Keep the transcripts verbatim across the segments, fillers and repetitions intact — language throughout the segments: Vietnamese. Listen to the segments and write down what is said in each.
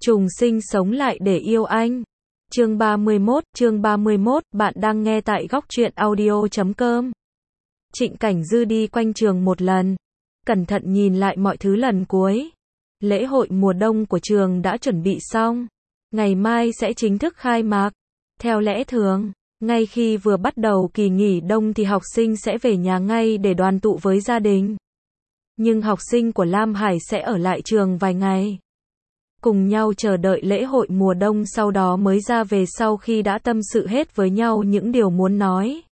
Trùng sinh sống lại để yêu anh. Chương ba mươi mốt, chương ba mươi mốt, bạn đang nghe tại góc truyện audio chấm com. Trịnh Cảnh Dư đi quanh trường một lần, cẩn thận nhìn lại mọi thứ lần cuối. Lễ hội mùa đông của trường đã chuẩn bị xong, ngày mai sẽ chính thức khai mạc. Theo lẽ thường, ngay khi vừa bắt đầu kỳ nghỉ đông thì học sinh sẽ về nhà ngay để đoàn tụ với gia đình. Nhưng học sinh của Lam Hải sẽ ở lại trường vài ngày, cùng nhau chờ đợi lễ hội mùa đông, sau đó mới ra về sau khi đã tâm sự hết với nhau những điều muốn nói.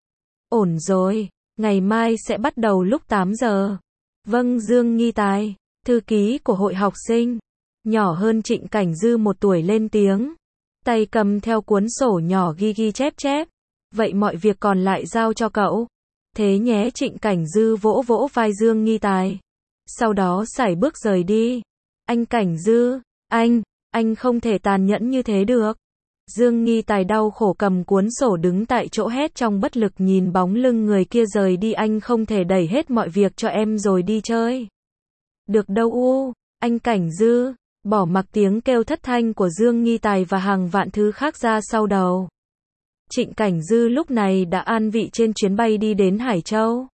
Ổn rồi, ngày mai sẽ bắt đầu lúc tám giờ. Vâng. Dương Nghi Tài, thư ký của hội học sinh, nhỏ hơn Trịnh Cảnh Dư một tuổi lên tiếng, tay cầm theo cuốn sổ nhỏ ghi ghi chép chép. Vậy mọi việc còn lại giao cho cậu. Thế nhé. Trịnh Cảnh Dư vỗ vỗ vai Dương Nghi Tài, sau đó sải bước rời đi. Anh Cảnh Dư, anh, anh không thể tàn nhẫn như thế được. Dương Nghi Tài đau khổ cầm cuốn sổ đứng tại chỗ hét trong bất lực nhìn bóng lưng người kia rời đi. Anh không thể đẩy hết mọi việc cho em rồi đi chơi được đâu u. Anh Cảnh Dư, bỏ mặc tiếng kêu thất thanh của Dương Nghi Tài và hàng vạn thứ khác ra sau đầu. Trịnh Cảnh Dư lúc này đã an vị trên chuyến bay đi đến Hải Châu.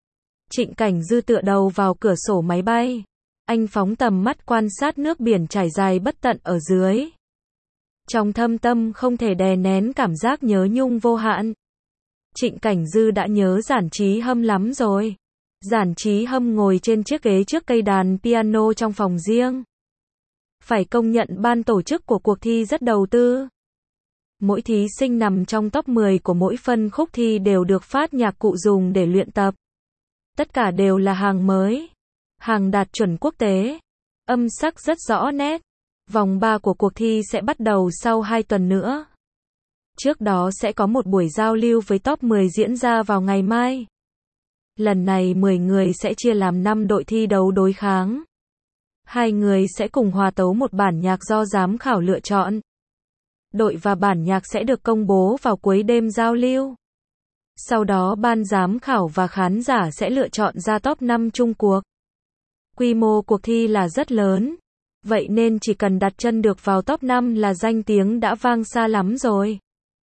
Trịnh Cảnh Dư tựa đầu vào cửa sổ máy bay. Anh phóng tầm mắt quan sát nước biển trải dài bất tận ở dưới. Trong thâm tâm không thể đè nén cảm giác nhớ nhung vô hạn. Trịnh Cảnh Dư đã nhớ Giản Chí Hâm lắm rồi. Giản Chí Hâm ngồi trên chiếc ghế trước cây đàn piano trong phòng riêng. Phải công nhận ban tổ chức của cuộc thi rất đầu tư. Mỗi thí sinh nằm trong top mười của mỗi phân khúc thi đều được phát nhạc cụ dùng để luyện tập. Tất cả đều là hàng mới, hàng đạt chuẩn quốc tế, âm sắc rất rõ nét. Vòng ba của cuộc thi sẽ bắt đầu sau hai tuần nữa. Trước đó sẽ có một buổi giao lưu với top mười diễn ra vào ngày mai. Lần này mười người sẽ chia làm năm đội thi đấu đối kháng. Hai người sẽ cùng hòa tấu một bản nhạc do giám khảo lựa chọn. Đội và bản nhạc sẽ được công bố vào cuối đêm giao lưu. Sau đó ban giám khảo và khán giả sẽ lựa chọn ra top năm chung cuộc. Quy mô cuộc thi là rất lớn, vậy nên chỉ cần đặt chân được vào top năm là danh tiếng đã vang xa lắm rồi.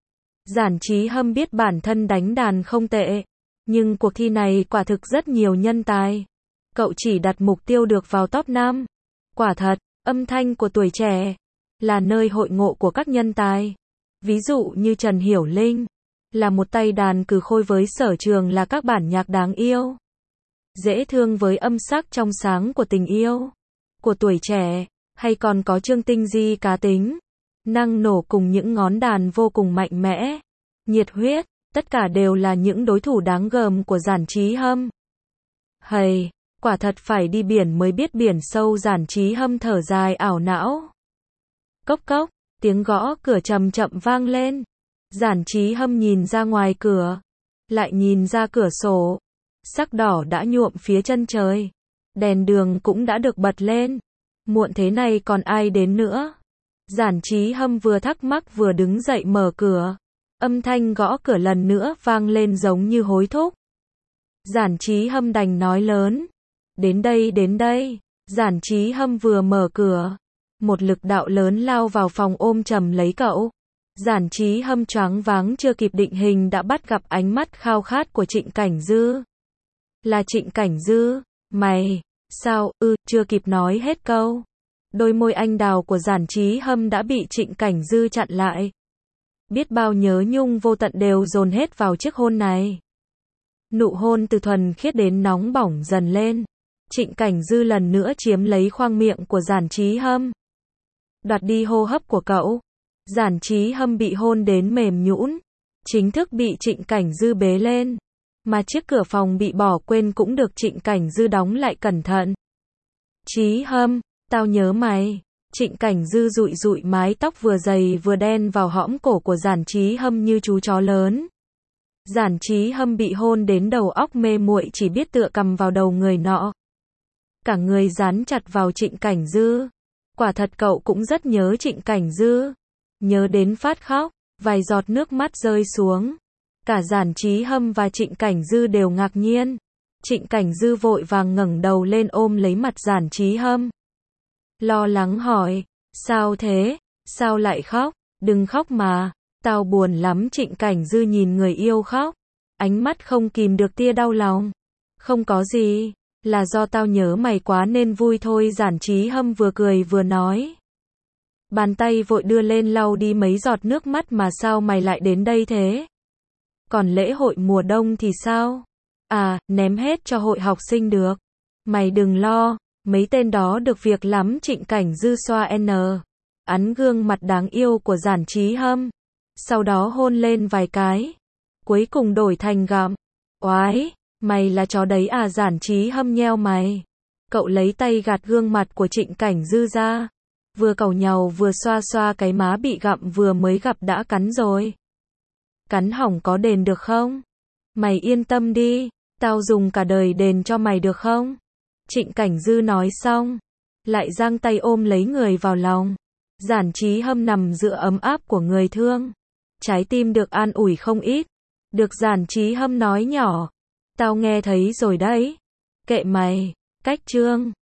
Giản Chí Hâm biết bản thân đánh đàn không tệ, nhưng cuộc thi này quả thực rất nhiều nhân tài. Cậu chỉ đặt mục tiêu được vào top năm. Quả thật, âm thanh của tuổi trẻ là nơi hội ngộ của các nhân tài. Ví dụ như Trần Hiểu Linh là một tay đàn cừ khôi với sở trường là các bản nhạc đáng yêu, dễ thương với âm sắc trong sáng của tình yêu của tuổi trẻ, hay còn có Trương Tinh Di cá tính, năng nổ cùng những ngón đàn vô cùng mạnh mẽ, nhiệt huyết, tất cả đều là những đối thủ đáng gờm của Giản Chí Hâm. Hầy, quả thật phải đi biển mới biết biển sâu. Giản Chí Hâm thở dài ảo não. Cốc cốc, tiếng gõ cửa chậm chậm vang lên. Giản Chí Hâm nhìn ra ngoài cửa, lại nhìn ra cửa sổ. Sắc đỏ đã nhuộm phía chân trời, đèn đường cũng đã được bật lên. Muộn thế này còn ai đến nữa? Giản Chí Hâm vừa thắc mắc vừa đứng dậy mở cửa. Âm thanh gõ cửa lần nữa vang lên giống như hối thúc. Giản Chí Hâm đành nói lớn, đến đây đến đây. Giản Chí Hâm vừa mở cửa, một lực đạo lớn lao vào phòng ôm chầm lấy cậu. Giản Chí Hâm choáng váng chưa kịp định hình đã bắt gặp ánh mắt khao khát của Trịnh Cảnh Dư. Là Trịnh Cảnh Dư, mày, sao, ư, ừ, chưa kịp nói hết câu. Đôi môi anh đào của Giản Chí Hâm đã bị Trịnh Cảnh Dư chặn lại. Biết bao nhớ nhung vô tận đều dồn hết vào chiếc hôn này. Nụ hôn từ thuần khiết đến nóng bỏng dần lên. Trịnh Cảnh Dư lần nữa chiếm lấy khoang miệng của Giản Chí Hâm, đoạt đi hô hấp của cậu. Giản Chí Hâm bị hôn đến mềm nhũn, chính thức bị Trịnh Cảnh Dư bế lên. Mà chiếc cửa phòng bị bỏ quên cũng được Trịnh Cảnh Dư đóng lại cẩn thận. Chí Hâm, tao nhớ mày. Trịnh Cảnh Dư dụi dụi mái tóc vừa dày vừa đen vào hõm cổ của Giản Chí Hâm như chú chó lớn. Giản Chí Hâm bị hôn đến đầu óc mê muội, chỉ biết tựa cầm vào đầu người nọ. Cả người dán chặt vào Trịnh Cảnh Dư. Quả thật cậu cũng rất nhớ Trịnh Cảnh Dư. Nhớ đến phát khóc, vài giọt nước mắt rơi xuống. Cả Giản Chí Hâm và Trịnh Cảnh Dư đều ngạc nhiên. Trịnh Cảnh Dư vội vàng ngẩng đầu lên ôm lấy mặt Giản Chí Hâm. Lo lắng hỏi, Sao thế? Sao lại khóc? Đừng khóc mà. Tao buồn lắm. Trịnh Cảnh Dư nhìn người yêu khóc. Ánh mắt không kìm được tia đau lòng. Không có gì. Là do tao nhớ mày quá nên vui thôi. Giản Chí Hâm vừa cười vừa nói. Bàn tay vội đưa lên lau đi mấy giọt nước mắt. Mà sao mày lại đến đây thế? Còn lễ hội mùa đông thì sao? À, ném hết cho hội học sinh được. Mày đừng lo, mấy tên đó được việc lắm. Trịnh Cảnh Dư xoa n. Ấn gương mặt đáng yêu của Giản Chí Hâm. Sau đó hôn lên vài cái. Cuối cùng đổi thành gặm. Oái, mày là chó đấy à? Giản Chí Hâm nheo mày. Cậu lấy tay gạt gương mặt của Trịnh Cảnh Dư ra. Vừa càu nhàu vừa xoa xoa cái má bị gặm vừa mới gặp đã cắn rồi. Cắn hỏng có đền được không? Mày yên tâm đi, tao dùng cả đời đền cho mày được không? Trịnh Cảnh Dư nói xong, lại giang tay ôm lấy người vào lòng. Giản Chí Hâm nằm dựa ấm áp của người thương. Trái tim được an ủi không ít. Được Giản Chí Hâm nói nhỏ. Tao nghe thấy rồi đấy. Kệ mày, cách chương.